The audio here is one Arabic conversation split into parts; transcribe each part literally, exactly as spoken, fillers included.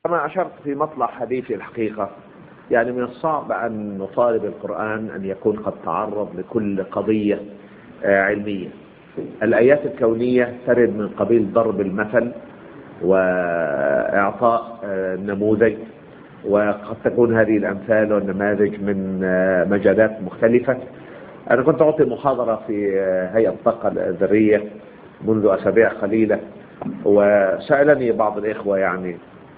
كما أشرت في مطلع حديثي الحقيقة، يعني من الصعب أن نطالب القرآن أن يكون قد تعرض لكل قضية علمية. الآيات الكونية ترد من قبيل ضرب المثل وإعطاء نموذج، وقد تكون هذه الأمثال والنماذج من مجالات مختلفة. أنا كنت أعطي محاضرة في هيئة الطاقة الذرية منذ أسابيع قليلة، وسألني بعض الإخوة، يعني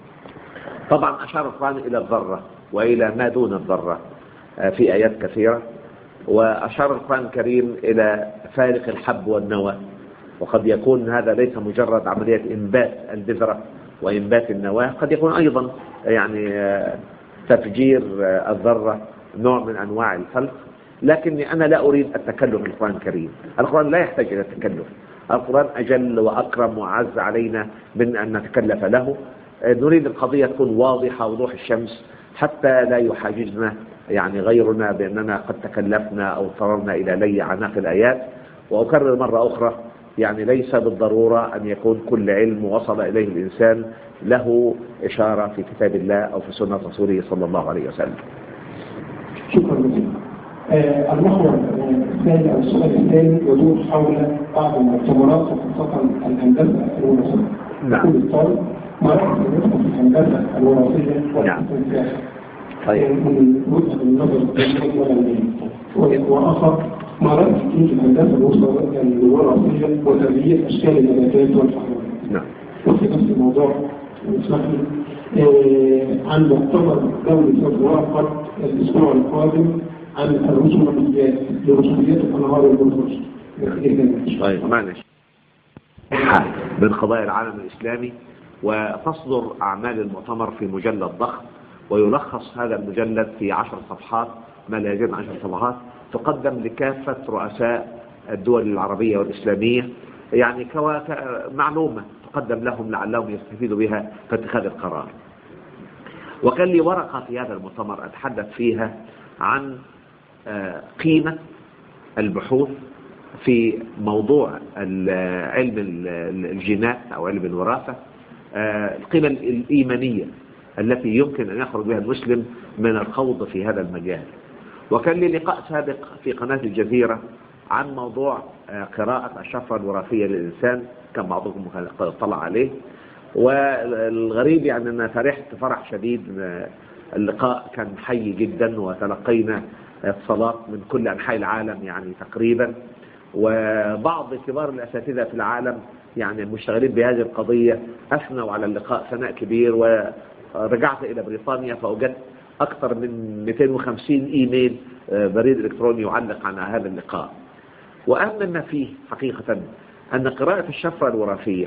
طبعا أشار القرآن إلى الذرة وإلى ما دون الذرة في آيات كثيرة، وأشار القرآن الكريم إلى فارق الحب والنوى، وقد يكون هذا ليس مجرد عملية إنبات البذرة وإنبات النواة، قد يكون أيضا يعني تفجير الذرة نوع من أنواع الخلق. لكني أنا لا أريد التكلف في القرآن الكريم. القرآن لا يحتاج إلى التكلف، القرآن أجل وأكرم وأعز علينا من أن نتكلف له. نريد القضية تكون واضحة وضوح الشمس حتى لا يحاجزنا يعني غيرنا بأننا قد تكلفنا أو اضطررنا إلى لي عناق الآيات. وأكرر مرة أخرى، يعني ليس بالضرورة أن يكون كل علم وصل إليه الإنسان له إشارة في كتاب الله أو في سنة رسوله صلى الله عليه وسلم. شكرا جزيلا. آه المحور الثاني أو السؤال الثاني يدور حول بعض المؤتمرات وخاصة الهندسة الوراثية. نعم. كل طالب ما رأيك في الهندسة الوراثية والاستنتاج؟ طيب. من وجهة النظر العلمية، وآخر ما رأيك في الهندسة الوراثية وتغيير أشكال النباتات والحيوانات؟ نعم. وفي نفس الموضوع اسمح لي عن مؤتمر دولي سيتوافق الأسبوع القادم عن الرسوميات لرسوميات الأنهار والبحور. طيب معلش. من قضايا العالم الإسلامي، وتصدر أعمال المؤتمر في مجلد ضخم، ويلخص هذا المجلد في عشر صفحات، ما لا يزيد عن عشر صفحات، تقدم لكافة رؤساء الدول العربية والإسلامية، يعني كمعلومة تقدم لهم لعلهم يستفيدوا بها في اتخاذ القرار. وكان لي ورقة في هذا المؤتمر أتحدث فيها عن قيمة البحوث في موضوع علم الجينات أو علم الوراثة، القيمة الإيمانية التي يمكن أن يخرج بها المسلم من الخوض في هذا المجال. وكان لي لقاء سابق في قناة الجزيرة عن موضوع قراءة الشفرة الوراثية للإنسان، كان بعضكم اطلع عليه. والغريب يعني أن فرحت فرح شديد، اللقاء كان حي جدا، وتلقينا اتصالات من كل أنحاء العالم يعني تقريبا، وبعض كبار الأساتذة في العالم يعني المشتغلين بهذه القضية أثنوا على اللقاء ثناء كبير. ورجعت إلى بريطانيا فوجدت أكثر من مئتين وخمسين إيميل بريد إلكتروني يعلق عن هذا اللقاء. وأهم ما فيه حقيقة أن قراءة الشفرة الوراثية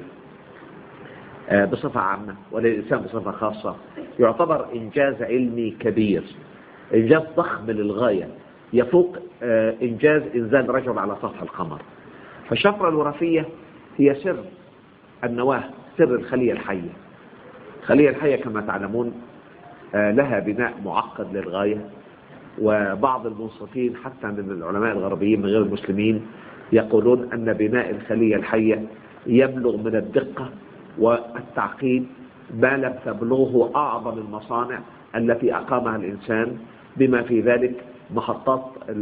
بصفة عامة وللإنسان بصفة خاصة يعتبر إنجاز علمي كبير، إنجاز ضخم للغاية، يفوق إنجاز إنزال رجل على سطح القمر. فالشفرة الوراثية هي سر النواة، سر الخلية الحية. الخلية الحية كما تعلمون لها بناء معقد للغاية، وبعض المنصفين حتى من العلماء الغربيين من غير المسلمين يقولون أن بناء الخلية الحية يبلغ من الدقة والتعقيد ما لم تبلغه أعظم المصانع التي أقامها الإنسان، بما في ذلك محطات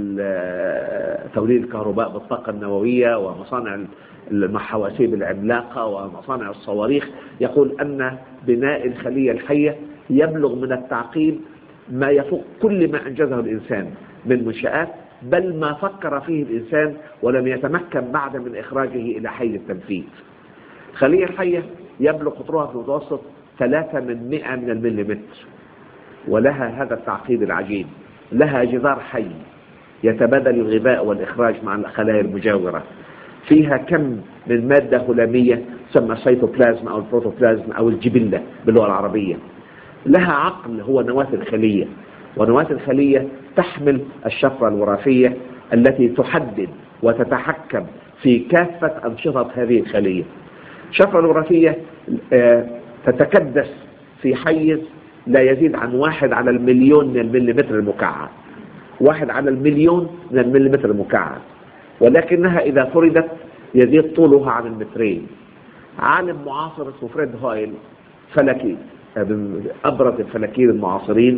توليد الكهرباء بالطاقة النووية، ومصانع المحواسيب العملاقة، ومصانع الصواريخ. يقول أن بناء الخلية الحية يبلغ من التعقيد ما يفوق كل ما أنجزه الإنسان من منشآت، بل ما فكر فيه الإنسان ولم يتمكن بعد من إخراجه إلى حيز التنفيذ. الخلية الحية يبلغ قطرها في المتوسط ثلاثة من مئة من المليمتر، ولها هذا التعقيد العجيب. لها جدار حي يتبادل الغذاء والإخراج مع الخلايا المجاورة، فيها كم من مادة هلامية تسمى السيتوبلازم أو البروتوبلازم أو الجبلة باللغة العربية. لها عقل هو نواة الخلية، ونواة الخلية تحمل الشفرة الوراثية التي تحدد وتتحكم في كافة أنشطة هذه الخلية. الشفرة الوراثية تتكدس في حيز لا يزيد عن واحد على المليون من المليمتر المكعب، واحد على المليون من المليمتر المكعب، ولكنها إذا فردت يزيد طولها عن المترين. عالم معاصر اسمه فريد هايل فلكي من أبرز الفلكيين المعاصرين،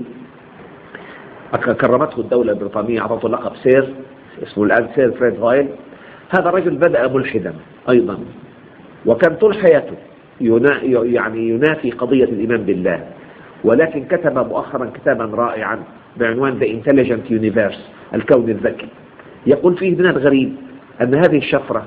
كرمته الدولة البريطانية، أعطته لقب سير، اسمه الآن سير فريد هايل. هذا الرجل بدأ ملحدا أيضا، وكان طول حياته ينا يعني ينافي قضية الإيمان بالله، ولكن كتب مؤخرا كتابا رائعا بعنوان The Intelligent Universe، الكون الذكي. يقول فيه من الغريب أن هذه الشفرة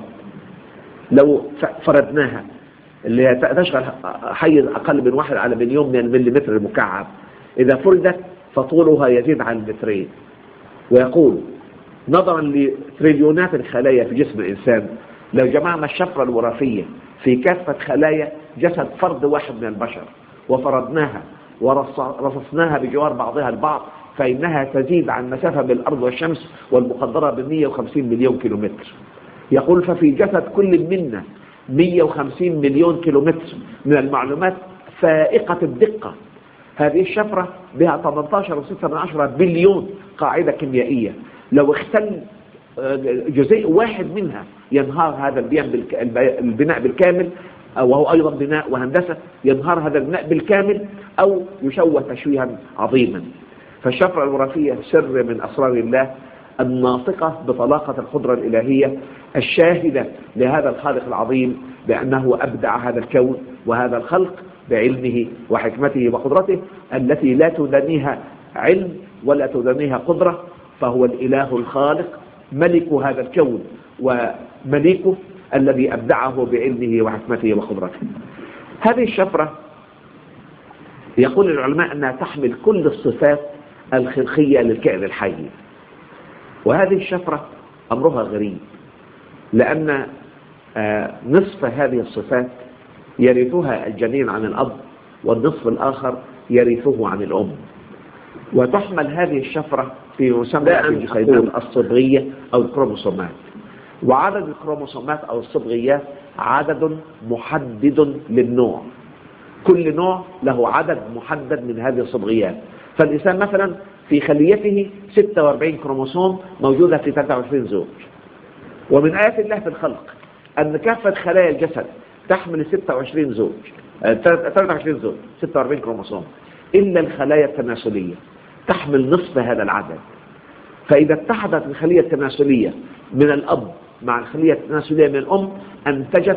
لو فردناها، اللي تشغل حيز أقل من واحد على مليون من المليمتر المكعب، إذا فردت فطولها يزيد عن المترين. ويقول نظرا لتريليونات الخلايا في جسم الإنسان، لو جمعنا الشفرة الوراثية في كافة خلايا جسد فرد واحد من البشر وفردناها ورصصناها بجوار بعضها البعض، فإنها تزيد عن مسافة بين الأرض والشمس والمقدرة ب مئة وخمسين مليون كيلومتر. يقول ففي جسد كل منا مئة وخمسين مليون كيلومتر من المعلومات فائقة الدقة. هذه الشفرة بها ثمانية عشر فاصلة ستة بليون قاعدة كيميائية، لو اختل جزيء واحد منها ينهار هذا البناء بالكامل، وهو أيضا بناء وهندسة، ينهار هذا البناء بالكامل أو يشوه تشويها عظيما. فالشفرة الوراثية سر من أسرار الله الناطقة بطلاقة القدرة الإلهية، الشاهدة لهذا الخالق العظيم بأنه أبدع هذا الكون وهذا الخلق بعلمه وحكمته وقدرته التي لا تدانيها علم ولا تدانيها قدرة، فهو الإله الخالق ملك هذا الكون ومليكه الذي أبدعه بعلمه وحكمته وقدرته. هذه الشفرة يقول العلماء أنها تحمل كل الصفات الخلقية للكائن الحي، وهذه الشفرة أمرها غريب، لأن نصف هذه الصفات يرثها الجنين عن الأب، والنصف الآخر يرثه عن الأم. وتحمل هذه الشفرة في مسمى الجسيمات الصبغية أو الكروموسومات، وعدد الكروموسومات أو الصبغيات عدد محدد للنوع، كل نوع له عدد محدد من هذه الصبغيات. فالإنسان مثلا في خليته ستة وأربعين كروموسوم موجودة في ثلاثة وعشرين زوج. ومن آيات الله في الخلق أن كافة خلايا الجسد تحمل ستة وعشرين زوج، ثلاثة وعشرين زوج، ستة وأربعين كروموسوم، إلا الخلايا التناسلية تحمل نصف هذا العدد. فإذا اتحدت الخلية التناسلية من الأب مع الخلية التناسلية من الأم أنتجت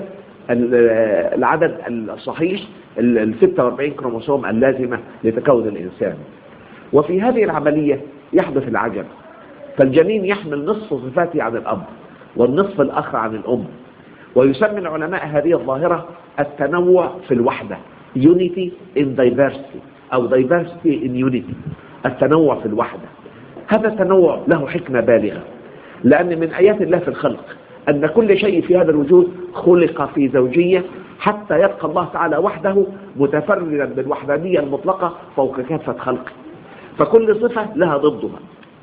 العدد الصحيح ال ستة وأربعين كروموسوم اللازمة لتكون الإنسان. وفي هذه العملية يحدث العجب، فالجنين يحمل نصف صفاته عن الأب والنصف الآخر عن الأم. ويسمي العلماء هذه الظاهرة التنوع في الوحدة، unity in diversity أو diversity in unity، التنوع في الوحدة. هذا التنوع له حكمة بالغة، لأن من آيات الله في الخلق أن كل شيء في هذا الوجود خلق في زوجية حتى يبقى الله تعالى وحده متفردا بالوحدانية المطلقة فوق كافة خلقه، فكل صفة لها ضدها.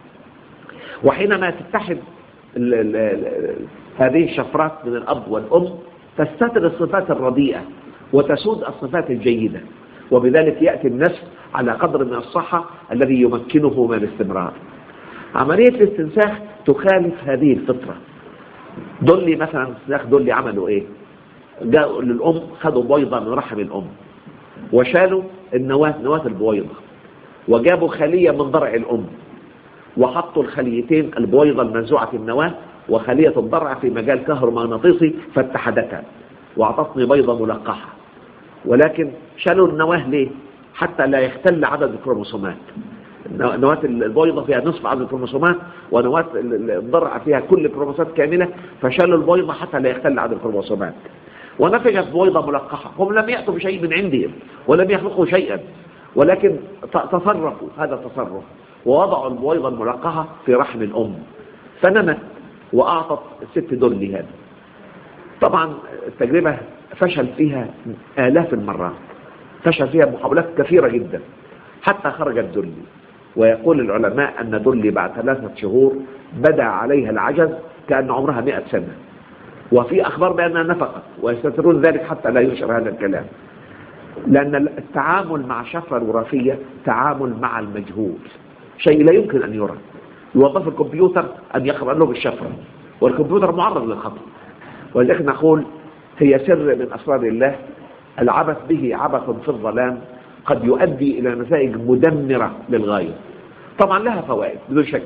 وحينما تتحد ال ال ال هذه الشفرات من الأب والأم تستتر الصفات الرديئة وتسود الصفات الجيدة، وبذلك يأتي النسل على قدر من الصحة الذي يمكنه من الاستمرار. عملية الاستنساخ تخالف هذه الفطرة. دولي مثلا استنساخ دولي عملوا ايه؟ جاءوا للأم خدوا بويضة من رحم الأم وشالوا النواة نواة البويضة، وجابوا خلية من ضرع الأم وحطوا الخليتين البويضة المنزوعة النواة وخلية الضرع في مجال كهرومغناطيسي فاتحدتا واعطتني بيضة ملقحة. ولكن شالوا النواة ليه؟ حتى لا يختل عدد الكروموسومات. نواة البويضة فيها نصف عدد الكروموسومات، ونواة الضرع فيها كل الكروموسومات كاملة، فشالوا البويضة حتى لا يختل عدد الكروموسومات. ونفجت بويضة ملقحة. هم لم يأتوا بشيء من عندهم ولم يخلقوا شيئا، ولكن تصرفوا هذا التصرف ووضعوا البويضة الملقحة في رحم الأم فنمت وأعطت الست دولي هذا. طبعا التجربة فشل فيها آلاف المرات، فشل فيها محاولات كثيرة جدا حتى خرجت دولي. ويقول العلماء أن دولي بعد ثلاثة شهور بدأ عليها العجز كأن عمرها مئة سنة، وفي أخبار بأنها نفقت، ويستترون ذلك حتى لا ينشر هذا الكلام، لأن التعامل مع شفرة الوراثية تعامل مع المجهول، شيء لا يمكن أن يرى. يوظف الكمبيوتر أن يقرأ له بالشفرة، والكمبيوتر معرض للخطأ. ولذلك نقول هي سر من أسرار الله، العبث به عبث في الظلام قد يؤدي إلى نتائج مدمرة للغاية. طبعا لها فوائد بدون شك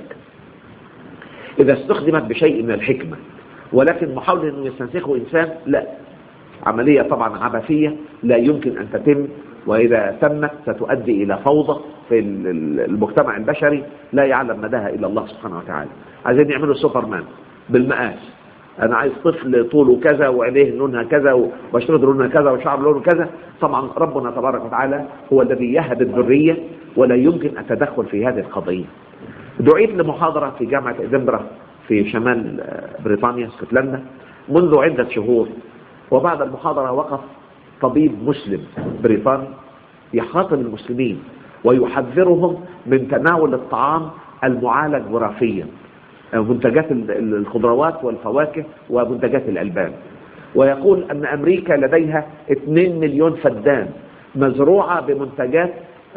إذا استخدمت بشيء من الحكمة، ولكن محاولة أنه يستنسخه إنسان لا، عملية طبعا عبثية لا يمكن أن تتم، وإذا تمت ستؤدي إلى فوضى في المجتمع البشري لا يعلم مداها إلا الله سبحانه وتعالى. عايزين يعملوا سوبرمان بالمقاس، أنا عايز طفل طوله كذا وعينيه لونها كذا وبشرته لونها كذا وشعر لونه كذا. طبعا ربنا تبارك وتعالى هو الذي يهب الذرية ولا يمكن التدخل في هذه القضية. دعيت لمحاضرة في جامعة إدنبرا في شمال بريطانيا اسكتلندا منذ عدة شهور، وبعد المحاضرة وقف طبيب مسلم بريطاني يخاطب المسلمين ويحذرهم من تناول الطعام المعالج وراثيا، منتجات الخضروات والفواكه ومنتجات الألبان، ويقول أن أمريكا لديها اثنين مليون فدان مزروعة بمنتجات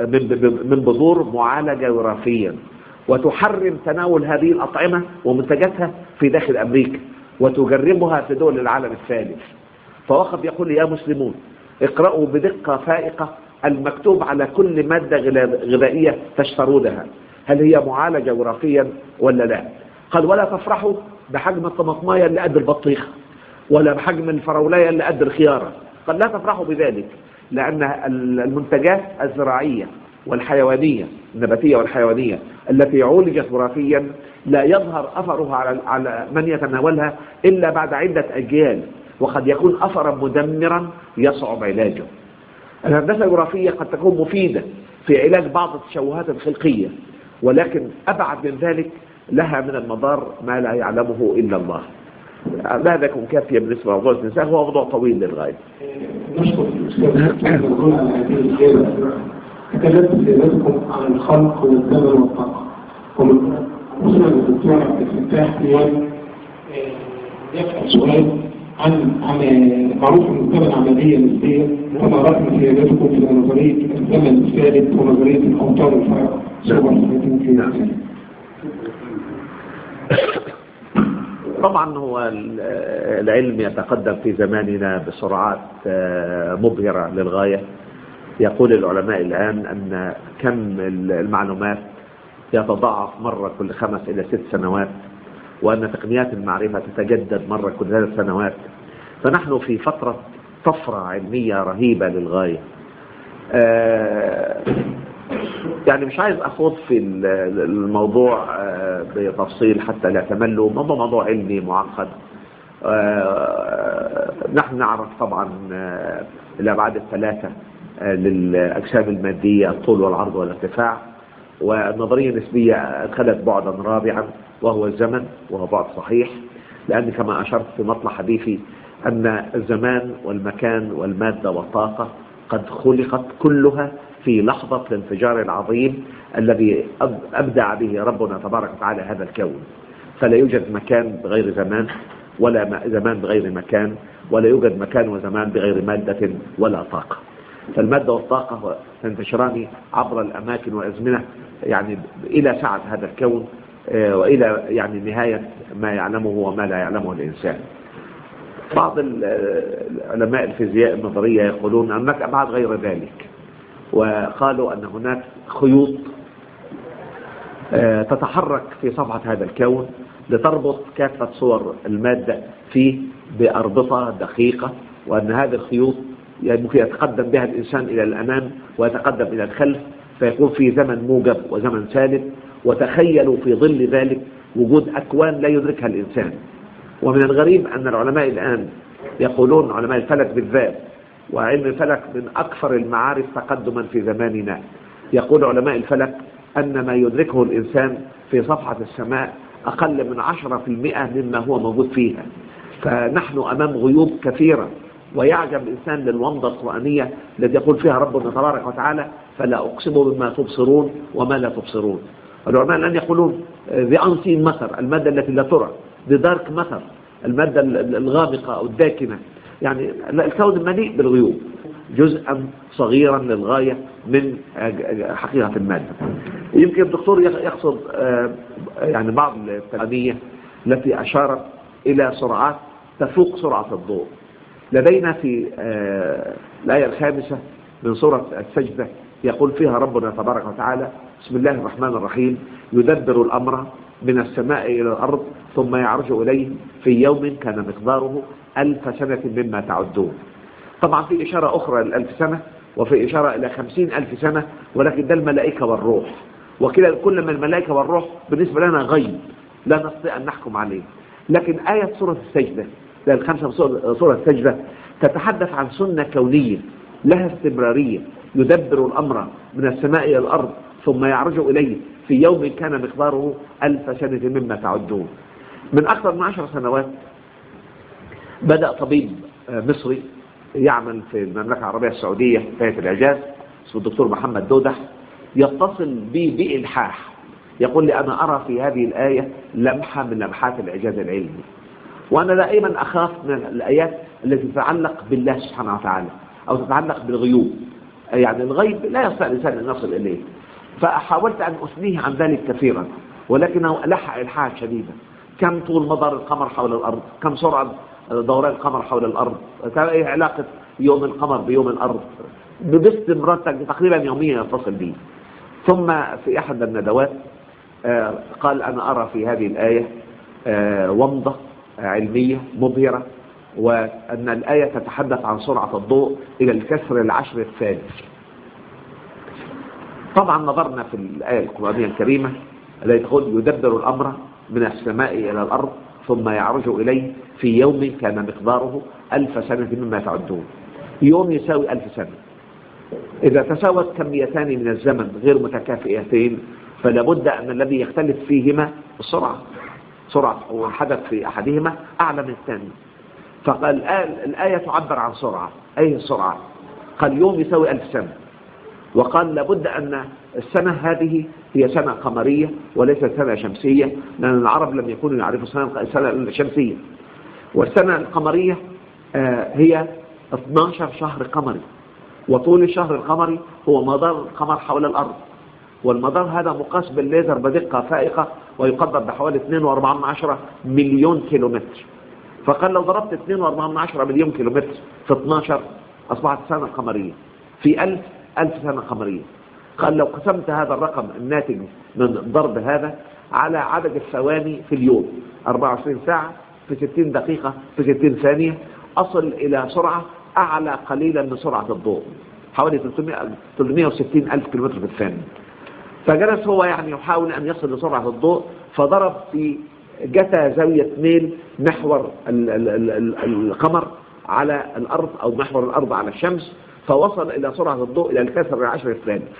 من بذور معالجة وراثيا، وتحرم تناول هذه الأطعمة ومنتجاتها في داخل أمريكا وتجربها في دول العالم الثالث. فوقف يقول يا مسلمون اقرأوا بدقة فائقة المكتوب على كل مادة غذائية تشترونها، هل هي معالجة وراثيا ولا لا؟ قال ولا تفرحوا بحجم الطماطماية اللي قد البطيخة ولا بحجم الفراولاية اللي قد الخيارة. قال لا تفرحوا بذلك، لأن المنتجات الزراعية والحيوانية النباتية والحيوانية التي عولجت وراثيا لا يظهر أثرها على على من يتناولها إلا بعد عدة أجيال، وقد يكون أثرا مدمرا يصعب علاجه. الهندسة الوراثية قد تكون مفيدة في علاج بعض التشوهات الخلقية، ولكن أبعد من ذلك لها من المضار ما لا يعلمه إلا الله. هذا يكون كافية بالنسبة لموضوع الإنسان، هو موضوع طويل للغاية. نشكر الأستاذ على هذه الإجابة. تكلمت سيادتكم عن الخلق والزمن والطاقة، ومن أسرة الدكتور عبد الفتاح اليوم يسأل سؤال عن معروف المجتمع العملية النسبية، وما رأي سيادتكم في نظرية الزمن الثالث ونظرية الأوتار الفارقة؟ نعم. طبعا هو العلم يتقدم في زماننا بسرعات مبهرة للغاية. يقول العلماء الآن أن كم المعلومات يتضاعف مرة كل خمس إلى ست سنوات، وأن تقنيات المعرفة تتجدد مرة كل ثلاث سنوات، فنحن في فترة طفرة علمية رهيبة للغاية. يعني مش عايز أخوض في الموضوع بتفصيل حتى لا تملوا، موضوع موضوع علمي معقد. نحن نعرف طبعا الأبعاد الثلاثة للأجسام المادية، الطول والعرض والارتفاع، والنظرية النسبية أدخلت بعدا رابعا وهو الزمن، وهو بعد صحيح، لأن كما أشرت في مطلع حديثي أن الزمان والمكان والمادة والطاقة قد خلقت كلها في لحظة الانفجار العظيم الذي أبدع به ربنا تبارك وتعالى هذا الكون. فلا يوجد مكان بغير زمان، ولا زمان بغير مكان، ولا يوجد مكان وزمان بغير مادة ولا طاقة. فالمادة والطاقة تنتشران عبر الأماكن والأزمنة، يعني إلى سعة هذا الكون وإلى يعني نهاية ما يعلمه وما لا يعلمه الإنسان. بعض العلماء الفيزياء النظرية يقولون أنك أبعاد غير ذلك، وقالوا أن هناك خيوط تتحرك في صفحة هذا الكون لتربط كافة صور المادة فيه بأربطة دقيقة، وأن هذه الخيوط ممكن يتقدم بها الإنسان إلى الأمام ويتقدم إلى الخلف، فيكون في زمن موجب وزمن سالب. وتخيلوا في ظل ذلك وجود أكوان لا يدركها الإنسان. ومن الغريب أن العلماء الآن يقولون، علماء الفلك بالذات، وعلم الفلك من أكثر المعارف تقدما في زماننا، يقول علماء الفلك أن ما يدركه الإنسان في صفحة السماء أقل من عشرة في المئة مما هو موجود فيها. فنحن أمام غيوب كثيرة، ويعجب الإنسان للومضة القرآنية التي يقول فيها ربنا تبارك وتعالى فلا أقسم بما تبصرون وما لا تبصرون. العلماء الآن يقولون the unseen matter، المادة التي لا ترى، the dark matter، المادة الغامقة أو الداكنة. يعني الكون مليء بالغيوب، جزءا صغيرا للغاية من حقيقة المادة. يمكن الدكتور يقصد يعني بعض التقنية التي أشارت إلى سرعات تفوق سرعة الضوء. لدينا في الآية الخامسة من سورة السجدة يقول فيها ربنا تبارك وتعالى: بسم الله الرحمن الرحيم، يدبر الأمر من السماء إلى الأرض ثم يعرج إليه في يوم كان مقداره ألف سنة مما تعدون. طبعا في إشارة أخرى للألف سنة، وفي إشارة إلى خمسين ألف سنة، ولكن ده الملائكة والروح، وكلا كل ما الملائكة والروح بالنسبة لنا غيب لا نستطيع أن نحكم عليه. لكن آية سورة السجدة، الخمسة سورة السجدة، تتحدث عن سنة كونية لها استمرارية، يدبر الأمر من السماء إلى الأرض ثم يعرج إليه في يوم كان مقداره ألف سنة مما تعدون. من أكثر من عشر سنوات بدأ طبيب مصري يعمل في المملكة العربية السعودية في هيئة الإعجاز اسمه الدكتور محمد دودح يتصل بي بإلحاح، يقول لي: أنا أرى في هذه الآية لمحة من لمحات الإعجاز العلمي، وأنا دائما أخاف من الآيات التي تتعلق بالله سبحانه وتعالى أو تتعلق بالغيوب، يعني الغيب لا يستطيع الإنسان أن يصل إليه. فحاولت أن أثنيه عن ذلك كثيرا، ولكنه ألح إلحاحا شديدا. كم طول مدار القمر حول الأرض؟ كم سرعة دوران القمر حول الأرض؟ ايه علاقة يوم القمر بيوم الأرض؟ باستمرار تقريبا يوميا يتصل به. ثم في أحد الندوات قال: أنا أرى في هذه الآية ومضة علمية مبهرة، وأن الآية تتحدث عن سرعة الضوء إلى الكسر العشر الثالث. طبعا نظرنا في الآية القرآنية الكريمة التي تقول: يدبر الأمر من السماء إلى الأرض ثم يعرج إليه في يوم كان مقداره ألف سنة مما تعدون. يوم يساوي ألف سنة. إذا تساوت كميتان من الزمن غير متكافئتين فلابد أن الذي يختلف فيهما السرعة، سرعة وحدث في أحدهما أعلى من الثاني. فقال الآية تعبر عن سرعة. أي السرعة؟ قال يوم يساوي ألف سنة، وقال لابد أن السنة هذه هي سنة قمرية وليست سنة شمسية، لأن العرب لم يكونوا يعرفوا السنة الشمسية، والسنة القمرية هي اثني عشر شهر قمري، وطول الشهر القمري هو مدار القمر حول الأرض، والمدار هذا مقاس بالليزر بدقة فائقة ويقدر بحوالي اثنين وأربعة من عشرة مليون كيلومتر. فقال لو ضربت اثنين وأربعة من عشرة مليون كيلومتر في اثني عشر أصبحت سنة قمرية، في ألف ألف سنة قمرية. قال لو قسمت هذا الرقم الناتج من ضرب هذا على عدد الثواني في اليوم أربعة وعشرين ساعة في ستين دقيقة في ستين ثانية أصل إلى سرعة أعلى قليلا من سرعة الضوء، حوالي ثلاثمائة وستين ألف كيلومتر في الثانية. فجلس هو يعني يحاول أن يصل لسرعة الضوء، فضرب في جتا زاوية ميل محور القمر على الأرض أو محور الأرض على الشمس، فوصل إلى سرعة الضوء إلى الكسر العشر الثالث.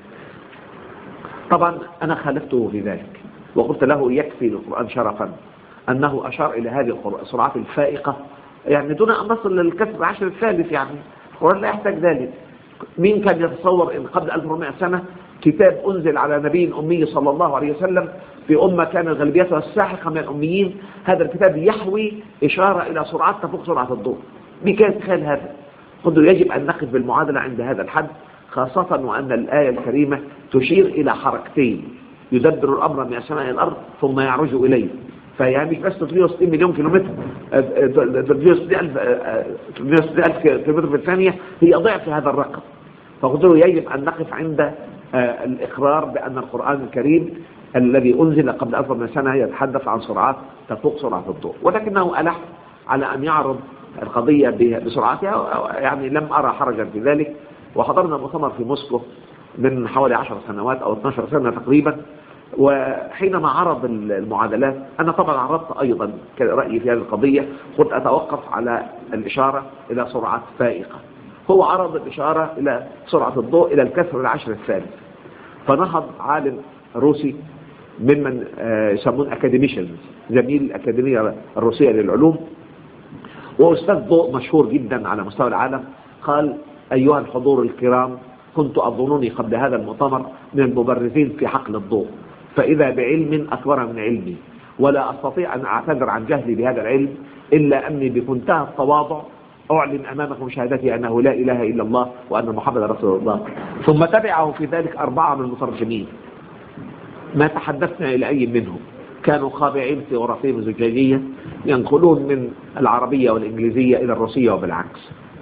طبعا أنا خالفته في ذلك وقلت له يكفي للقرآن شرفا أنه أشار إلى هذه السرعات الفائقة، يعني دون أن نصل للكسر العشر الثالث. يعني القرآن لا يحتاج ذلك. مين كان يتصور إن قبل ألف وأربعمائة سنة كتاب أنزل على نبي أمي صلى الله عليه وسلم في أمة كان غالبيتها الساحقة من الأميين، هذا الكتاب يحوي إشارة إلى سرعات تفوق سرعة الضوء؟ مين كان يتخيل هذا؟ قلت يجب أن نقف بالمعادلة عند هذا الحد، خاصة وأن الآية الكريمة تشير إلى حركتين: يدبر الأمر من السماء إلى الأرض ثم يعرج إليه. فيعني بس ثلاثمائة وستين مليون كيلومتر، ثلاثمائة وستين ألف كيلومتر في الثانية هي ضعف هذا الرقم. فقلت له يجب أن نقف عند الإقرار بأن القرآن الكريم الذي أنزل قبل أكثر من سنة يتحدث عن سرعات تفوق سرعة الضوء، ولكنه ألح على أن يعرض القضية بسرعتها، يعني لم أرى حرجا في ذلك. وحضرنا مؤتمر في موسكو من حوالي عشر سنوات أو اثنتي عشرة سنة تقريبا، وحينما عرض المعادلات أنا طبعا عرضت أيضا رأيي في هذه القضية، قلت أتوقف على الإشارة إلى سرعات فائقة. هو عرض الإشارة إلى سرعة الضوء إلى الكسر العشر الثالث. فنهض عالم روسي ممن يسمون أكاديميشنز، زميل الأكاديمية الروسية للعلوم وأستاذ ضوء مشهور جدا على مستوى العالم، قال: أيها الحضور الكرام، كنت أظنني قبل هذا المؤتمر من المبرزين في حقل الضوء، فإذا بعلم أكبر من علمي، ولا أستطيع أن أعتذر عن جهلي بهذا العلم، إلا أني بمنتهى التواضع أعلن أمامكم شهادتي أنه لا إله إلا الله وأن محمد رسول الله. ثم تبعه في ذلك أربعة من المترجمين، ما تحدثنا إلى أي منهم، كانوا خاضعين في غرفهم الزجاجية ينقلون من العربية والإنجليزية إلى الروسية وبالعكس.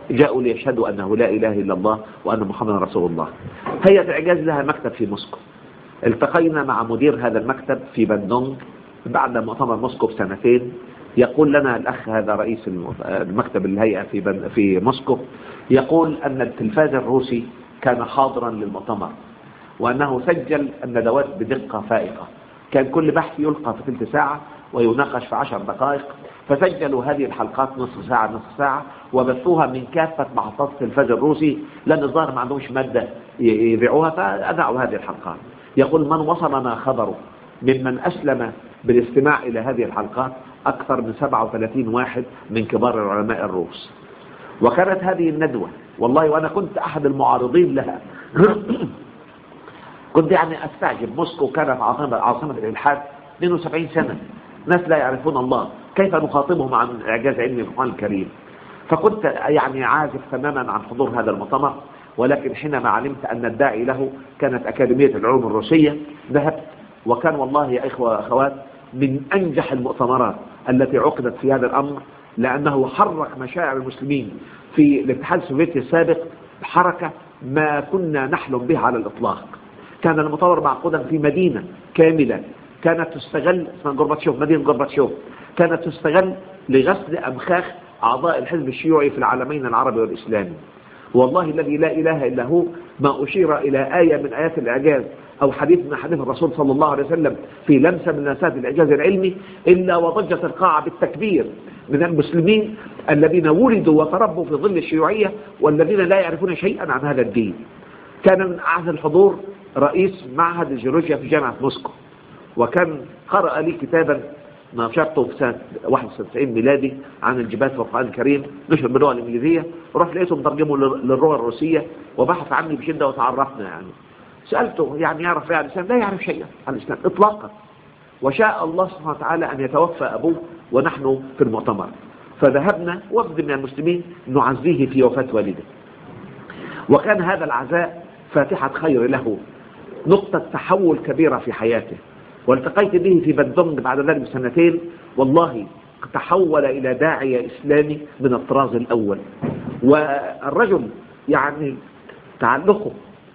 جاءوا ليشهدوا أنه لا إله إلا الله وأن محمد رسول الله. هيئة الإعجاز لها مكتب في موسكو. التقينا مع مدير هذا المكتب في بندونج بعد مؤتمر موسكو بسنتين. يقول لنا الأخ هذا رئيس المكتب الهيئة في في موسكو، يقول أن التلفاز الروسي كان حاضرا للمؤتمر، وأنه سجل الندوات بدقة فائقة. كان كل بحث يلقى في ثلث ساعة ويناقش في عشر دقائق، فسجلوا هذه الحلقات نصف ساعة نصف ساعة وبثوها من كافة محطات التلفاز الروسي، لأن الظاهر ما عندهمش مادة يبيعوها فأذاعوا هذه الحلقات. يقول من وصلنا خبره ممن أسلم بالاستماع إلى هذه الحلقات أكثر من سبعة وثلاثين واحد من كبار العلماء الروس. وكانت هذه الندوة والله وأنا كنت أحد المعارضين لها كنت يعني أستعجب. موسكو كانت عاصمة عاصمة الإلحاد اثنين وسبعين سنة، ناس لا يعرفون الله، كيف نخاطبهم عن إعجاز علمي القرآن الكريم؟ فكنت يعني عازف تماما عن حضور هذا المؤتمر. ولكن حينما علمت أن الداعي له كانت أكاديمية العلوم الروسية ذهبت، وكان والله يا إخوة وأخوات من أنجح المؤتمرات التي عقدت في هذا الأمر، لأنه حرك مشاعر المسلمين في الاتحاد السوفيتي السابق حركة ما كنا نحلم بها على الإطلاق. كان المؤتمر معقودا في مدينة كاملة كانت تستغل اسمها غورباتشوف، مدينة غورباتشوف، كانت تستغل لغسل أمخاخ أعضاء الحزب الشيوعي في العالمين العربي والإسلامي. والله الذي لا إله إلا هو ما أشير إلى آية من آيات الإعجاز أو حديث من حديث الرسول صلى الله عليه وسلم في لمسة من لمسات الإعجاز العلمي إلا وضجت القاعة بالتكبير من المسلمين الذين ولدوا وتربوا في ظل الشيوعية والذين لا يعرفون شيئا عن هذا الدين. كان من أعز الحضور رئيس معهد الجيولوجيا في جامعة موسكو، وكان قرأ لي كتابا نشرته في سنة واحد وتسعين ميلادي عن الجبال في القرآن الكريم، نشر باللغة الإنجليزية، ورحت لقيته مترجمه للغة الروسية وبحث عني بشدة وتعرفنا. يعني سألته يعني يعرف يعني الإسلام؟ لا يعرف شيئا عن الإسلام إطلاقا. وشاء الله سبحانه وتعالى أن يتوفى أبوه ونحن في المؤتمر، فذهبنا وفد من المسلمين نعزيه في وفاة والده. وكان هذا العزاء فاتحة خير له، نقطة تحول كبيرة في حياته. والتقيت به في بندونج بعد ذلك بسنتين، والله تحول إلى داعية إسلامي من الطراز الأول. والرجل يعني تعلقه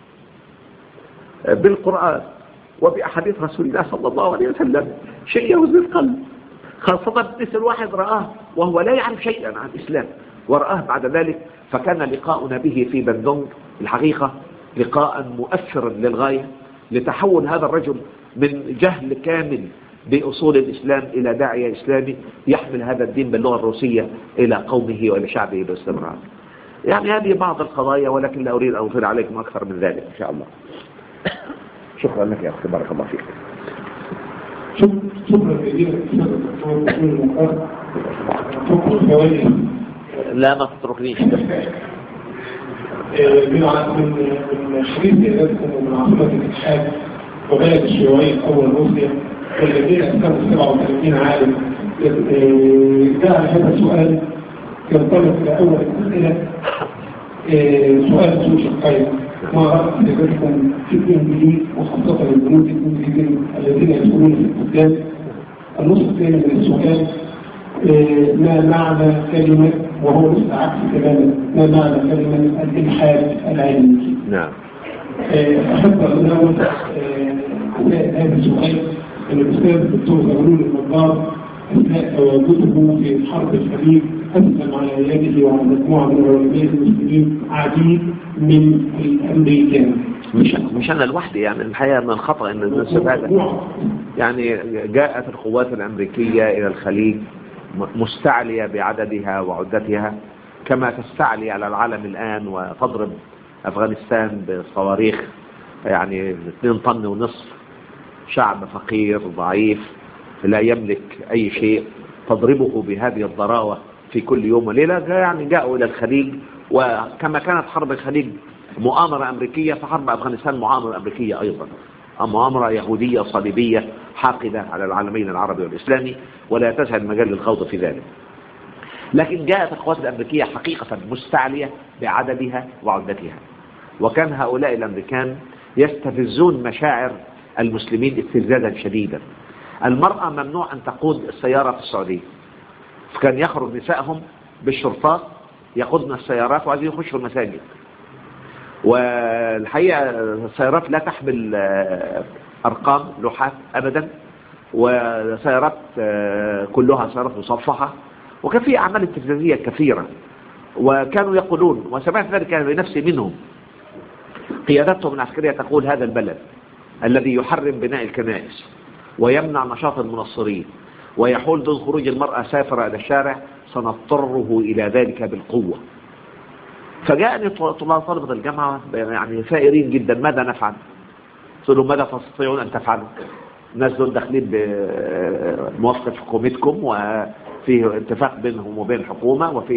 بالقرآن وبأحاديث رسول الله صلى الله عليه وسلم شيء يهز القلب، خاصة مثل واحد رآه وهو لا يعرف شيئا عن الإسلام ورآه بعد ذلك. فكان لقاؤنا به في بندونج الحقيقة لقاء مؤثرا للغاية، لتحول هذا الرجل من جهل كامل بأصول الإسلام إلى داعية إسلامي يحمل هذا الدين باللغة الروسية إلى قومه وإلى شعبه باستمرار. يعني هذه بعض القضايا، ولكن لا أريد أن أطيل عليكم أكثر من ذلك إن شاء الله. شكرا لك يا أخي، بارك الله فيك. شكرا جزيلا. لا ما تتركنيش. من شريط إعلانكم ومن عاصمة الإلحاد وبلد الشيوعية أول روسيا والذين أسلموا سبعة وثلاثين عالم، جاء هذا السؤال ينطلق إلى أول الأسئلة. سؤال ذو شقين: ما رأي حضرتكم في الإنجليز وخاصة البنود الإنجليزيين الذين يدخلون في البلدان؟ النصف الثاني من السؤال: ما معنى كلمة، وهو نصف عكس تماما، ما معنى كلمة الإلحاد العلمي؟ نعم. أحب أن أقول هذا السؤال أن الأستاذ الدكتور زغلول النجار أثناء تواجده في حرب الخليج أسلم على يده وعلى مجموعة من علماء المسلمين عديد من الأمريكان. مش مش أنا لوحدي، يعني الحقيقة من الخطأ أن الناس هذا يعني جاءت القوات الأمريكية إلى الخليج مستعلية بعددها وعدتها كما تستعلي على العالم الآن وتضرب أفغانستان بصواريخ يعني اثنين طن ونصف، شعب فقير ضعيف لا يملك أي شيء تضربه بهذه الضراوة في كل يوم وليلة. يعني جاءوا إلى الخليج، وكما كانت حرب الخليج مؤامرة أمريكية فحرب أفغانستان مؤامرة أمريكية أيضا، مؤامرة يهودية صليبية حاقدة على العالمين العربي والإسلامي، ولا تسع المجال للخوض في ذلك. لكن جاءت القوات الأمريكية حقيقة مستعلية بعددها وعدتها، وكان هؤلاء الأمريكان يستفزون مشاعر المسلمين استفزازا شديدا. المرأة ممنوع أن تقود السيارة في السعودية، فكان يخرج نسائهم بالشرطات يقودنا السيارات وعايزين يخشوا المساجد. والحقيقة السيارات لا تحمل أرقام لوحات أبدا، وسيارات كلها سيارات مصفحة، وكان في أعمال استفزازية كثيرة. وكانوا يقولون، وسمعت ذلك بنفسي منهم، قيادتهم العسكرية تقول هذا البلد الذي يحرم بناء الكنائس ويمنع نشاط المنصرين ويحول دون خروج المرأة سافرة إلى الشارع سنضطره إلى ذلك بالقوة. فجاءني طلاب طلبة الجامعة يعني ثائرين جدا، ماذا نفعل؟ قلت لهم ماذا تستطيعون أن تفعلوا؟ الناس دول داخلين بموافقة حكومتكم، وفيه اتفاق بينهم وبين الحكومة، وفيه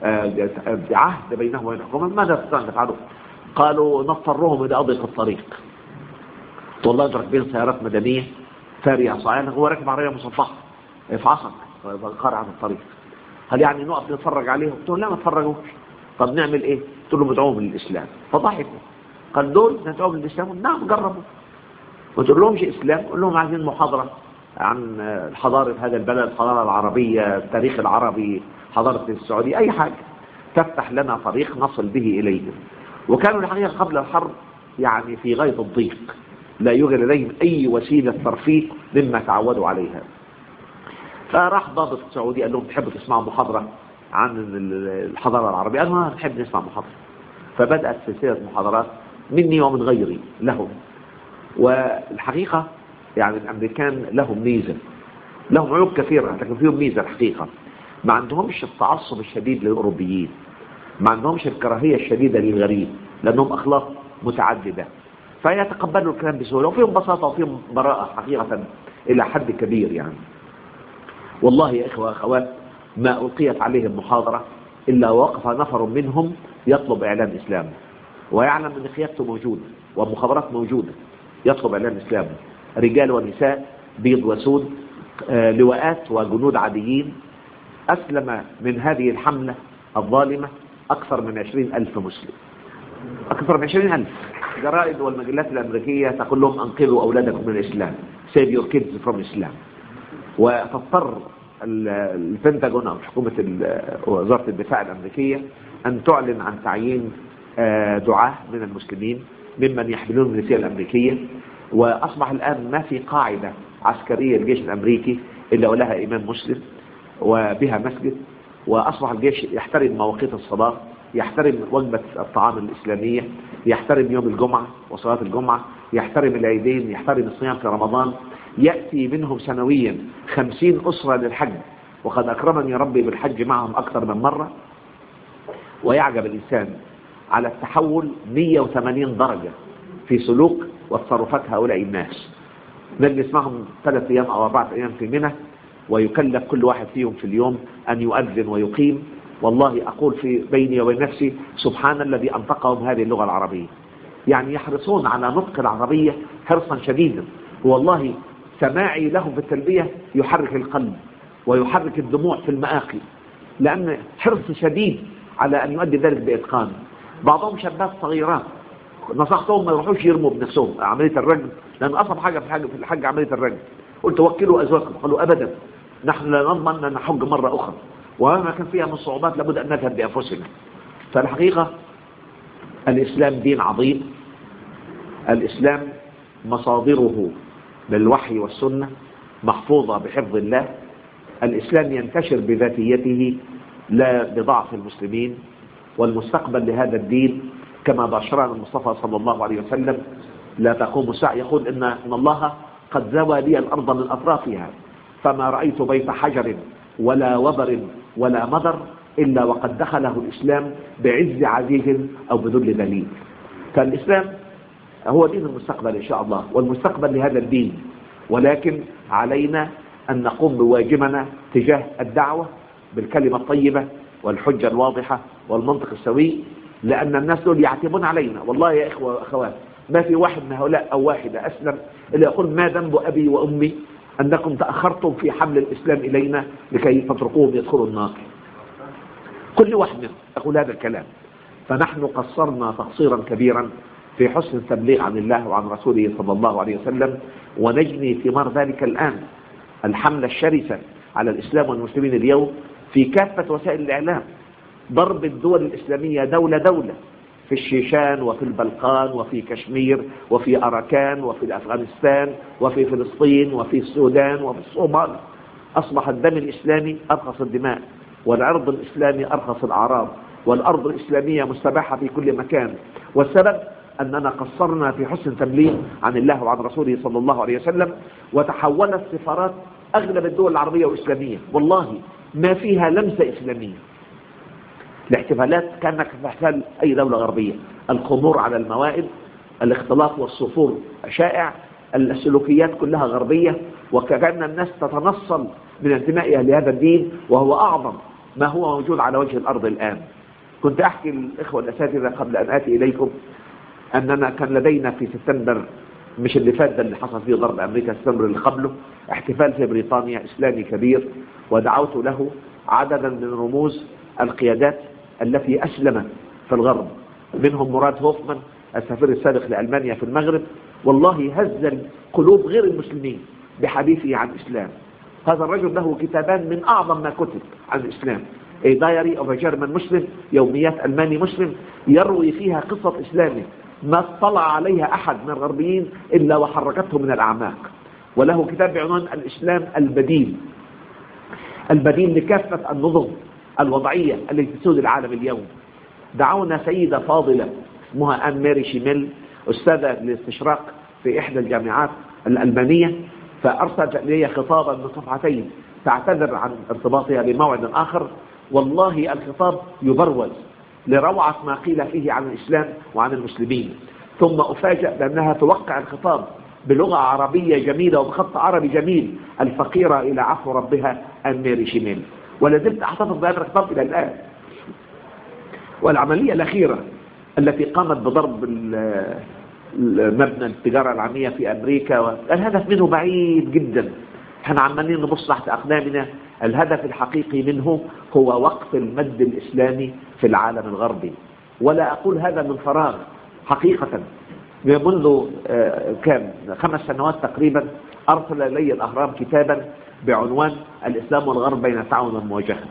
عهد بينهم وبين الحكومة، ماذا تستطيعون أن تفعلوا؟ قالوا نضطرهم إلى أضيق الطريق. والله راكبين سيارات مدنية فارية صعيدة، هو راكب عربية مصفحة في عصق قارعة الطريق. هل يعني نقف نتفرج عليهم؟ قلت له لا ما تفرجوش. طب نعمل ايه؟ قلت له ندعوهم للإسلام. فضحكوا، قال دول ندعوهم للإسلام؟ نعم جربوا. ما تقول لهمش إسلام، قول لهم عايزين محاضرة عن حضارة هذا البلد، الحضارة العربية، التاريخ العربي، حضارة السعودية، أي حاجة تفتح لنا طريق نصل به إليهم. وكانوا الحقيقة قبل الحرب يعني في غاية الضيق، لا يوجد لديهم أي وسيلة ترفيه مما تعودوا عليها. فراح ضابط السعودي قال لهم تحبوا تسمعوا محاضرة عن الحضارة العربية؟ قالوا ما نحب نسمع محاضرة. فبدأت سلسلة محاضرات مني ومن غيري لهم. والحقيقة يعني الأمريكان لهم ميزة، لهم عيوب كثيرة لكن فيهم ميزة الحقيقة، ما عندهمش التعصب الشديد للأوروبيين، ما عندهمش الكراهية الشديدة للغريب، لأنهم أخلاق متعددة فيتقبلوا الكلام بسهولة، وفيهم بساطة وفيهم براءة حقيقة إلى حد كبير يعني. والله يا إخوة أخوات ما ألقيت عليهم محاضرة إلا وقف نفر منهم يطلب إعلان إسلام، ويعلم أن قيادته موجودة ومخابرات موجودة، يطلب إعلان إسلام، رجال ونساء، بيض وسود، آه لواءات وجنود عاديين. أسلم من هذه الحملة الظالمة أكثر من عشرين ألف مسلم، أكثر من عشرين ألف. الجرائد والمجلات الأمريكية تقول لهم أنقذوا أولادكم من الإسلام، save your kids from Islam. وتضطر البنتاغون أو حكومة وزارة الدفاع الأمريكية أن تعلن عن تعيين دعاة من المسلمين ممن يحملون الجنسية الأمريكية. وأصبح الآن ما في قاعدة عسكرية الجيش الأمريكي إلا ولها إمام مسلم وبها مسجد. وأصبح الجيش يحترم مواقيت الصلاة، يحترم وجبة الطعام الإسلامية، يحترم يوم الجمعة وصلاة الجمعة، يحترم العيدين، يحترم الصيام في رمضان. يأتي منهم سنويا خمسين أسرة للحج، وقد أكرمني ربي بالحج معهم أكثر من مرة. ويعجب الإنسان على التحول مئة وثمانين درجة في سلوك وتصرفات هؤلاء الناس. نجلس معهم ثلاث أيام أو أربعة أيام في منى، ويكلف كل واحد فيهم في اليوم أن يؤذن ويقيم. والله أقول في بيني وبين نفسي سبحان الذي أنطقهم هذه اللغة العربية. يعني يحرصون على نطق العربية حرصا شديدا. والله سماعي لهم في التلبية يحرك القلب ويحرك الدموع في المآقي، لأن حرص شديد على أن يؤدي ذلك بإتقان. بعضهم شباب صغيرات نصحتهم ما يروحوش يرموا بنفسهم عملية الرجم، لأن أصعب حاجة في الحج في الحج عملية الرجم. قلت وكلوا أزواجكم، قالوا أبدا نحن لا نضمن أن نحج مرة أخرى، وما كان فيها من صعوبات لابد أن نذهب بأنفسنا. فالحقيقة الإسلام دين عظيم، الإسلام مصادره بالوحي والسنة محفوظة بحفظ الله. الإسلام ينتشر بذاتيته لا بضعف المسلمين. والمستقبل لهذا الدين كما بشرنا المصطفى صلى الله عليه وسلم لا تقوم الساعة، يقول إن, إن الله قد زوى لي الأرض من أطرافها فما رأيت بيت حجر ولا وبر ولا مدر إلا وقد دخله الإسلام بعز عزيز أو بذل ذليل. فالإسلام هو دين المستقبل إن شاء الله، والمستقبل لهذا الدين. ولكن علينا أن نقوم بواجبنا تجاه الدعوة بالكلمة الطيبة والحجة الواضحة والمنطق السوي، لأن الناس دول يعتبون علينا. والله يا إخوة وأخوات ما في واحد من هؤلاء أو واحدة أسلم إلا يقول ما ذنب أبي وأمي أنكم تأخرتم في حمل الإسلام إلينا لكي تتركوهم يدخلوا النار. كل واحد منهم يقول هذا الكلام. فنحن قصرنا تقصيرا كبيرا في حسن التبليغ عن الله وعن رسوله صلى الله عليه وسلم، ونجني ثمار ذلك الآن. الحملة الشرسة على الإسلام والمسلمين اليوم في كافة وسائل الإعلام، ضرب الدول الإسلامية دولة دولة في الشيشان وفي البلقان وفي كشمير وفي أراكان وفي أفغانستان وفي فلسطين وفي السودان وفي الصومال. أصبح الدم الإسلامي أرخص الدماء، والعرض الإسلامي أرخص الأعراض، والأرض الإسلامية مستباحة في كل مكان. والسبب أننا قصرنا في حسن تبليغ عن الله وعن رسوله صلى الله عليه وسلم، وتحولت سفارات أغلب الدول العربية والإسلامية والله ما فيها لمسة إسلامية. الاحتفالات كانت كاحتفال أي دولة غربية، الخمور على الموائد، الاختلاط والصفور شائع، السلوكيات كلها غربية، وكأن الناس تتنصل من انتمائها لهذا الدين وهو أعظم ما هو موجود على وجه الأرض الآن. كنت أحكي للإخوة الأساتذة قبل أن آتي إليكم أننا كان لدينا في سبتمبر مش اللي فات ده اللي حصل فيه ضرب أمريكا، سبتمبر اللي قبله، احتفال في بريطانيا إسلامي كبير، ودعوت له عددا من رموز القيادات التي أسلمت في الغرب، منهم مراد هوفمان السفير السابق لألمانيا في المغرب. والله هز قلوب غير المسلمين بحديثه عن الإسلام. هذا الرجل له كتابان من أعظم ما كتب عن الإسلام، A Diary of a German Muslim، يوميات ألماني مسلم، يروي فيها قصة إسلامه ما اطلع عليها أحد من الغربيين إلا وحركته من الأعماق. وله كتاب بعنوان الإسلام البديل، البديل لكافة النظم الوضعية التي تسود العالم اليوم. دعونا سيدة فاضلة اسمها آن ماري شيميل، أستاذة للاستشراق في إحدى الجامعات الألمانية، فأرسلت إلي خطابا من صفحتين تعتذر عن ارتباطها بموعد آخر. والله الخطاب يبروز لروعة ما قيل فيه عن الإسلام وعن المسلمين، ثم أفاجأ بأنها توقع الخطاب بلغة عربية جميلة وبخط عربي جميل، الفقيرة إلى عفو ربها آن ماري شيميل، ولازلت أحتفظ بهذا الخطاب إلى الآن. والعملية الأخيرة التي قامت بضرب مبنى التجارة العالمية في أمريكا، الهدف منه بعيد جدا، احنا عمالين نبص تحت أقدامنا. الهدف الحقيقي منه هو وقف المد الإسلامي في العالم الغربي، ولا أقول هذا من فراغ حقيقة. منذ كام خمس سنوات تقريبا أرسل إلي الأهرام كتابا بعنوان الإسلام والغرب بين التعاون والمواجهة.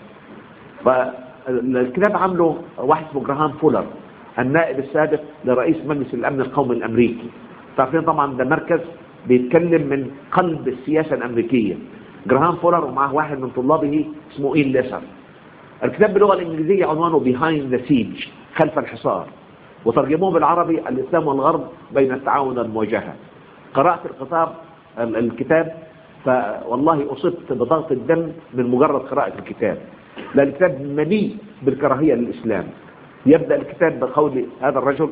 فالكتاب عمله واحد اسمه جراهام فولر، النائب السابق لرئيس مجلس الأمن القومي الأمريكي. تعرفين طبعا ده مركز بيتكلم من قلب السياسة الأمريكية. جراهام فولر ومعه واحد من طلابه اسمه إيل ليسر. الكتاب باللغة الإنجليزية عنوانه Behind the Siege، خلف الحصار، وترجموه بالعربي الإسلام والغرب بين التعاون والمواجهة. قرأت الكتاب الكتاب فوالله أصبت بضغط الدم من مجرد قراءة الكتاب، لأن الكتاب مليء بالكراهية للإسلام. يبدأ الكتاب بقول هذا الرجل،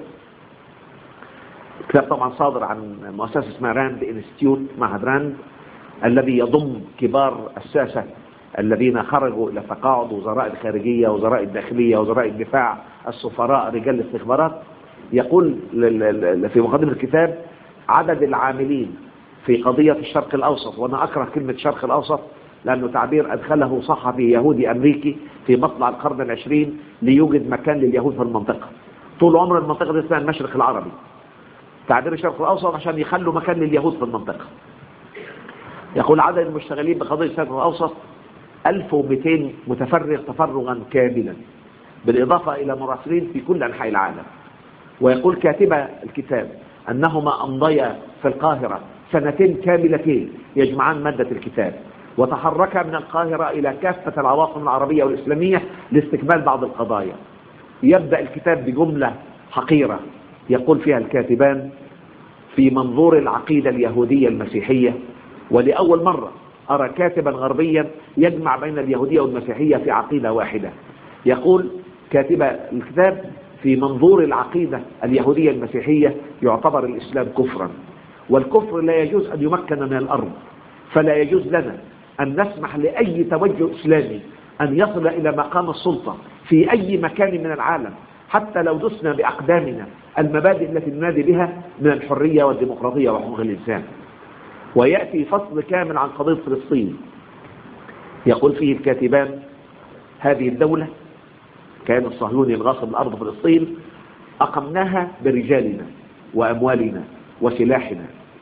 الكتاب طبعا صادر عن مؤسسة اسمها راند انستيتيوت، معهد راند، الذي يضم كبار الساسة الذين خرجوا إلى تقاعد، وزراء الخارجية، وزراء الداخلية، وزراء الدفاع، السفراء، رجال الاستخبارات. يقول في مقدمة الكتاب عدد العاملين في قضية الشرق الأوسط، وأنا أكره كلمة الشرق الأوسط لأنه تعبير أدخله صحفي يهودي أمريكي في مطلع القرن العشرين ليوجد مكان لليهود في المنطقة. طول عمر المنطقة دي اسمها المشرق العربي، تعبير الشرق الأوسط عشان يخلوا مكان لليهود في المنطقة. يقول عدد المشتغلين بقضية الشرق الأوسط ألف ومئتين متفرغ تفرغا كاملا، بالإضافة إلى مراسلين في كل أنحاء العالم. ويقول كاتب الكتاب أنهما أمضيا في القاهرة سنتين كاملتين يجمعان مادة الكتاب، وتحركا من القاهرة إلى كافة العواصم العربية والإسلامية لاستكمال بعض القضايا. يبدأ الكتاب بجملة حقيرة يقول فيها الكاتبان: في منظور العقيدة اليهودية المسيحية، ولأول مرة أرى كاتبا غربيا يجمع بين اليهودية والمسيحية في عقيدة واحدة. يقول كاتب الكتاب: في منظور العقيدة اليهودية المسيحية يعتبر الإسلام كفرا، والكفر لا يجوز أن يمكن من الأرض، فلا يجوز لنا أن نسمح لأي توجه إسلامي أن يصل إلى مقام السلطة في أي مكان من العالم، حتى لو دسنا بأقدامنا المبادئ التي ننادي بها من الحرية والديمقراطية وحقوق الإنسان. ويأتي فصل كامل عن قضية فلسطين، يقول فيه الكاتبان: هذه الدولة كان الصهيوني الغاصب الأرض فلسطين أقمناها برجالنا وأموالنا وسلاحنا،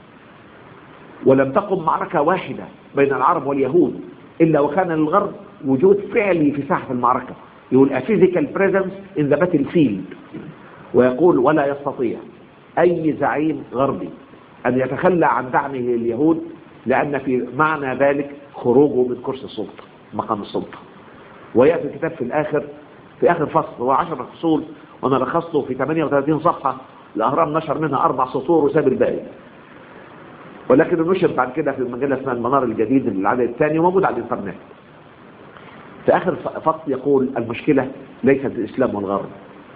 ولم تقم معركة واحدة بين العرب واليهود إلا وكان للغرب وجود فعلي في ساحة المعركة، يقول a physical presence in the battlefield. ويقول ولا يستطيع أي زعيم غربي أن يتخلى عن دعمه لليهود، لأن في معنى ذلك خروجه من كرسي السلطة، مقام السلطة. ويأتي الكتاب في الآخر، في آخر فصل هو عشر فصول، وأنا لخصته في ثمانية وثلاثين صفحة. الأهرام نشر منها أربع سطور وساب الباقي، ولكن نشر بعد كده في مجلة اسمها المنار الجديد العدد الثاني وموجود على الإنترنت. في آخر فصل يقول المشكلة ليست الإسلام والغرب،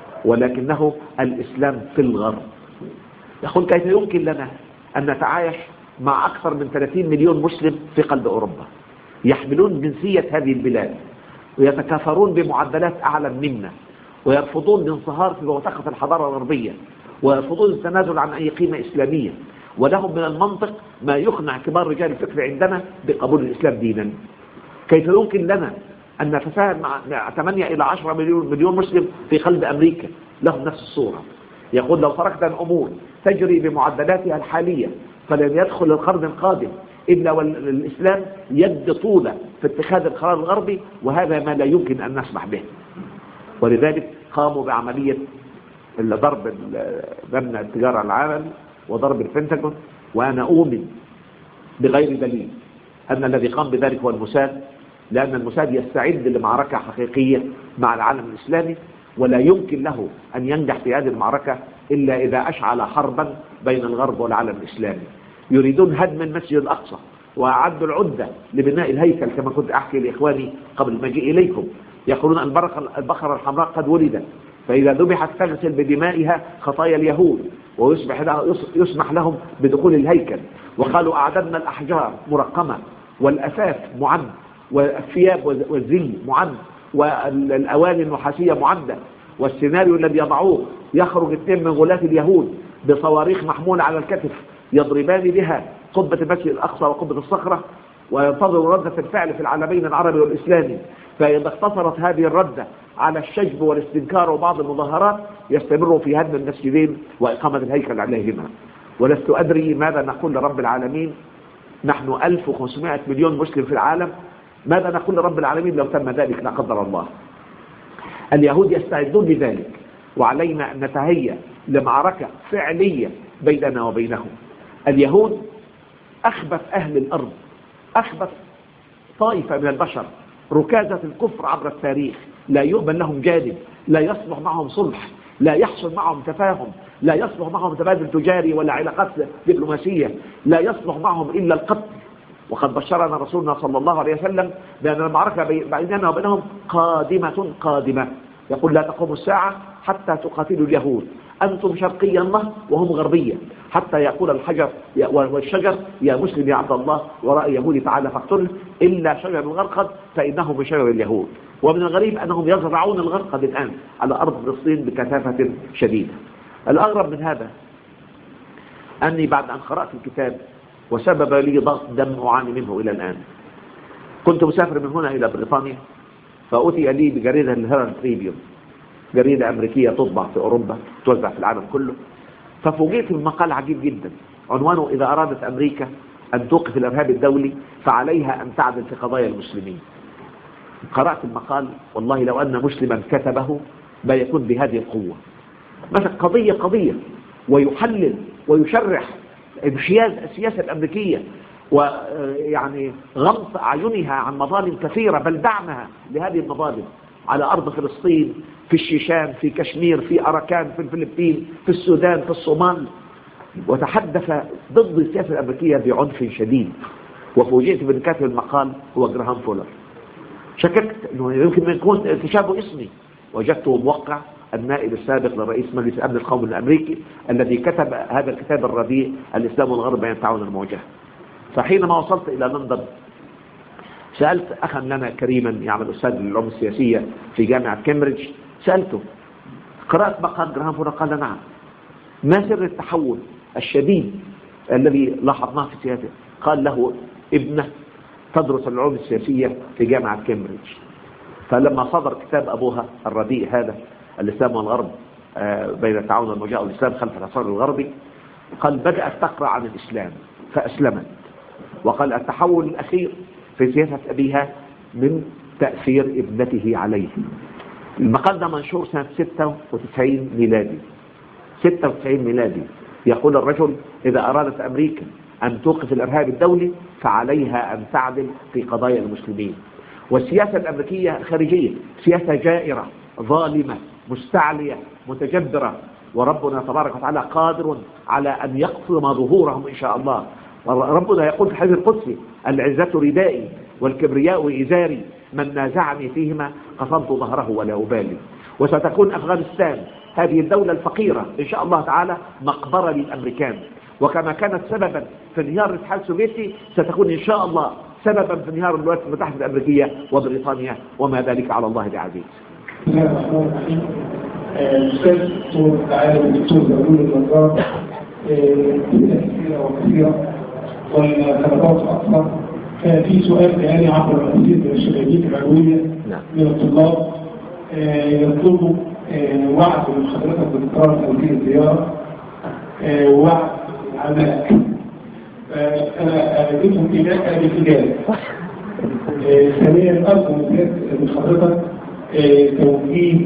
ولكنه الإسلام في الغرب. يقول كيف يمكن لنا أن نتعايش مع أكثر من ثلاثين مليون مسلم في قلب أوروبا يحملون جنسية هذه البلاد ويتكاثرون بمعدلات أعلى منا، ويرفضون الانصهار في بوتقة الحضارة الغربية، ويرفضون التنازل عن أي قيمة إسلامية، ولهم من المنطق ما يقنع كبار رجال الفكر عندنا بقبول الإسلام دينا. كيف يمكن لنا أن نتفاهم مع ثمانية إلى عشرة مليون, مليون مسلم في قلب أمريكا لهم نفس الصورة؟ يقول لو تركت الأمور تجري بمعدلاتها الحالية فلن يدخل القرن القادم إلا والإسلام يد طولة في اتخاذ القرار الغربي، وهذا ما لا يمكن أن نسمح به. ولذلك قاموا بعملية ضرب مبنى التجارة العالمي وضرب البنتاغون. وأنا أؤمن بغير دليل أن الذي قام بذلك هو الموساد، لأن الموساد يستعد لمعركة حقيقية مع العالم الإسلامي، ولا يمكن له أن ينجح في هذه المعركة إلا إذا أشعل حربا بين الغرب والعالم الإسلامي. يريدون هدم المسجد الأقصى وأعدوا العدة لبناء الهيكل كما كنت أحكي لإخواني قبل ما أجي إليكم. يقولون البقرة الحمراء قد ولدت، فإذا ذبحت تغسل بدمائها خطايا اليهود ويسمح لهم بدخول الهيكل. وقالوا أعددنا الأحجار مرقمة والأثاث معد والثياب والزي معد والأواني النحاسية معدة، والسيناريو الذي يضعوه يخرج اثنين من غلاة اليهود بصواريخ محمولة على الكتف يضربان بها قبة المسجد الأقصى وقبة الصخرة، وينتظر ردة الفعل في العالمين العربي والإسلامي. فإذا اقتصرت هذه الردة على الشجب والاستنكار وبعض المظاهرات يستمروا في هدم المسجدين وإقامة الهيكل عليهما. ولست أدري ماذا نقول لرب العالمين، نحن ألف وخمسمائة مليون مسلم في العالم، ماذا نقول لرب العالمين لو تم ذلك؟ لا قدر الله. اليهود يستعدون لذلك، وعلينا أن نتهيأ لمعركة فعلية بيننا وبينهم. اليهود أخبث أهل الأرض، أخبث طائفة من البشر، ركازة الكفر عبر التاريخ، لا يؤمن لهم جانب، لا يصلح معهم صلح، لا يحصل معهم تفاهم، لا يصلح معهم تبادل تجاري ولا علاقات دبلوماسية، لا يصلح معهم إلا القتل. وقد بشرنا رسولنا صلى الله عليه وسلم بأن المعركة بيننا وبينهم قادمة قادمة. يقول لا تقوم الساعة حتى تقاتلوا اليهود، أنتم شرقيا الله وهم غربيا، حتى يقول الحجر والشجر يا مسلم يا عبد الله وراء يهودي تعالى فاقتله، إلا شجر الغرقد فإنه من شجر اليهود. ومن الغريب أنهم يزرعون الغرقد الآن على أرض فلسطين بكثافة شديدة. الأغرب من هذا أني بعد أن قرأت الكتاب وسبب لي ضغط دم أعاني منه إلى الآن، كنت مسافر من هنا إلى بريطانيا، فأتي لي بجريدة الهيرالد تريبيون، جريدة أمريكية تطبع في أوروبا توزع في العالم كله. ففوجئت بمقال عجيب جدا عنوانه إذا أرادت أمريكا أن توقف الإرهاب الدولي فعليها أن تعدل في قضايا المسلمين. قرأت المقال، والله لو أن مسلما كتبه ما يكون بهذه القوة. مثلا قضية قضية ويحلل ويشرح انحياز السياسة الأمريكية ويعني غمط أعينها عن مظالم كثيرة، بل دعمها لهذه المظالم على أرض فلسطين، في الشيشان، في كشمير، في أراكان، في الفلبين، في السودان، في الصومال. وتحدث ضد السياسة الأمريكية بعنف شديد. وفوجئت بأن كاتب المقال هو جراهام فولر. شككت أنه يمكن أن يكون تشابه اسمي، وجدته موقع النائب السابق لرئيس مجلس الأمن القومي الأمريكي الذي كتب هذا الكتاب الرديء الإسلام والغرب بين التعاون المواجهة. فحينما وصلت إلى لندن سألت أخا لنا كريما يعمل أستاذ للعلوم السياسية في جامعة كامبريدج، سألته قرأت مقال جراهام فولر؟ قال نعم. ما سر التحول الشديد الذي لاحظناه في سياسته؟ قال له ابنه تدرس العلوم السياسية في جامعة كامبريدج، فلما صدر كتاب أبوها الرديء هذا الإسلام والغرب بين التعاون والمواجهة والإسلام خلف الحصار الغربي، قال بدأت تقرأ عن الإسلام فأسلمت. وقال التحول الأخير في سياسة أبيها من تأثير ابنته عليه. المقال ده منشور سنة ستة وتسعين ميلادي. ستة وتسعين ميلادي يقول الرجل: إذا أرادت أمريكا أن توقف الإرهاب الدولي فعليها أن تعدل في قضايا المسلمين. والسياسة الأمريكية الخارجية سياسة جائرة ظالمة مستعلية متجبرة، وربنا تبارك وتعالى قادر على أن يقصم ظهورهم إن شاء الله. ربنا يقول في الحديث القدسي: العزة ردائي والكبرياء إزاري، من نازعني فيهما قصمت ظهره ولا أبالي. وستكون أفغانستان هذه الدولة الفقيرة إن شاء الله تعالى مقبرة للأمريكان، وكما كانت سببا في انهيار الاتحاد السوفيتي ستكون إن شاء الله سببا في انهيار الولايات المتحدة الأمريكية وبريطانيا، وما ذلك على الله بعزيز. بسم الله الرحمن الرحيم. الأستاذ الدكتور العالم الدكتور زغلول النجار أسئلة كثيرة وكثيرة والخلافات أكثر. في سؤال بياني عبر الأسئلة من الشبابيك العلوية من الطلاب يطلبوا وعد من حضرتك بإقرار هذه الزيارة، وعد العمل. أنا أجدهم إليك بفجال. ثانيا أرجو من حضرتك توجيه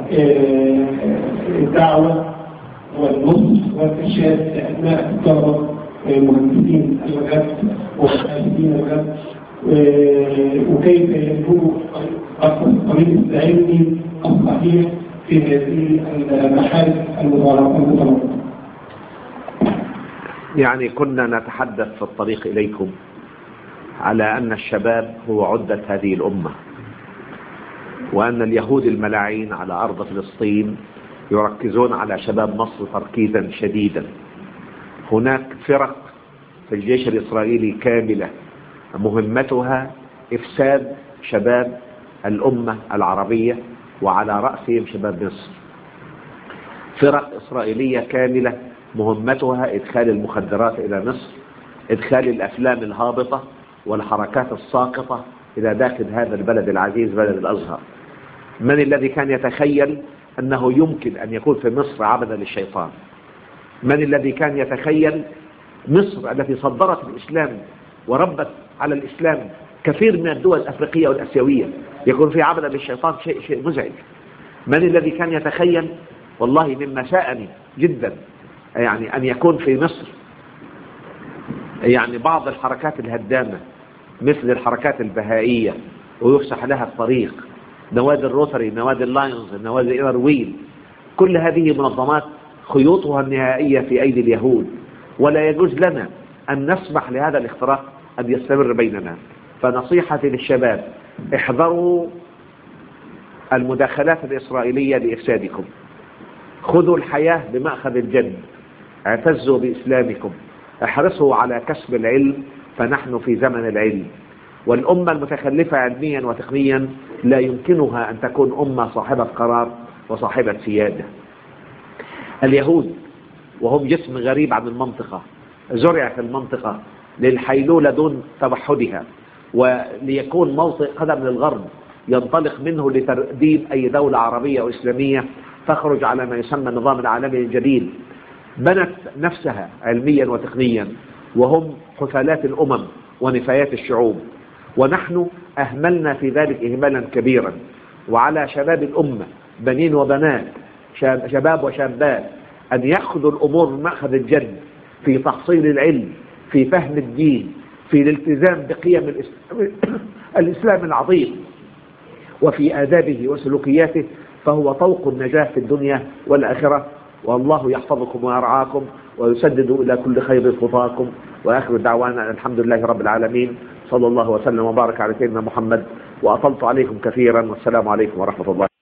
الدعوة والنصح والإرشاد لأبناء الطلبة مهندسين اللغات ومحاسبين اللغات، وكيف يكونوا الطريق العلمي الصحيح في هذه المحارس المتنوعة. يعني كنا نتحدث في الطريق إليكم على أن الشباب هو عدة هذه الأمة، وأن اليهود الملاعين على أرض فلسطين يركزون على شباب مصر تركيزا شديدا. هناك فرق في الجيش الإسرائيلي كاملة مهمتها إفساد شباب الأمة العربية، وعلى رأسهم شباب مصر. فرق إسرائيلية كاملة مهمتها إدخال المخدرات إلى مصر، إدخال الأفلام الهابطة والحركات الساقطة إلى داخل هذا البلد العزيز بلد الأزهر. من الذي كان يتخيل أنه يمكن أن يكون في مصر عبدا للشيطان؟ من الذي كان يتخيل مصر التي صدرت الإسلام وربت على الإسلام كثير من الدول الأفريقية والأسيوية يكون في عبدا للشيطان؟ شيء شيء مزعج. من الذي كان يتخيل؟ والله مما ساءني جدا يعني أن يكون في مصر يعني بعض الحركات الهدامة مثل الحركات البهائية ويفسح لها الطريق، نوادي الروتري، نوادي اللايونز، نوادي إيرويل، كل هذه منظمات خيوطها النهائية في أيدي اليهود، ولا يجوز لنا أن نسمح لهذا الاختراق أن يستمر بيننا. فنصيحتي للشباب: احذروا المداخلات الإسرائيلية لإفسادكم، خذوا الحياة بمأخذ الجد، اعتزوا بإسلامكم، احرصوا على كسب العلم فنحن في زمن العلم. والأمة المتخلفة علميا وتقنيا لا يمكنها أن تكون أمة صاحبة قرار وصاحبة سيادة. اليهود وهم جسم غريب عن المنطقة، زرع في المنطقة للحيلولة دون توحدها، وليكون موطئ قدم للغرب ينطلق منه لترديد أي دولة عربية أو إسلامية تخرج على ما يسمى النظام العالمي الجديد. بنت نفسها علميا وتقنيا وهم حثالات الأمم ونفايات الشعوب، ونحن أهملنا في ذلك إهمالا كبيرا. وعلى شباب الأمة بنين وبنات، شباب وشابات، أن يأخذوا الأمور بمأخذ الجد في تحصيل العلم، في فهم الدين، في الالتزام بقيم الإسلام العظيم وفي آدابه وسلوكياته، فهو طوق النجاة في الدنيا والآخرة. والله يحفظكم ويرعاكم ويسدد إلى كل خير خطاكم. وآخر دعوانا الحمد لله رب العالمين، صلى الله وسلم وبارك على سيدنا محمد. وأطلت عليكم كثيرا، والسلام عليكم ورحمة الله.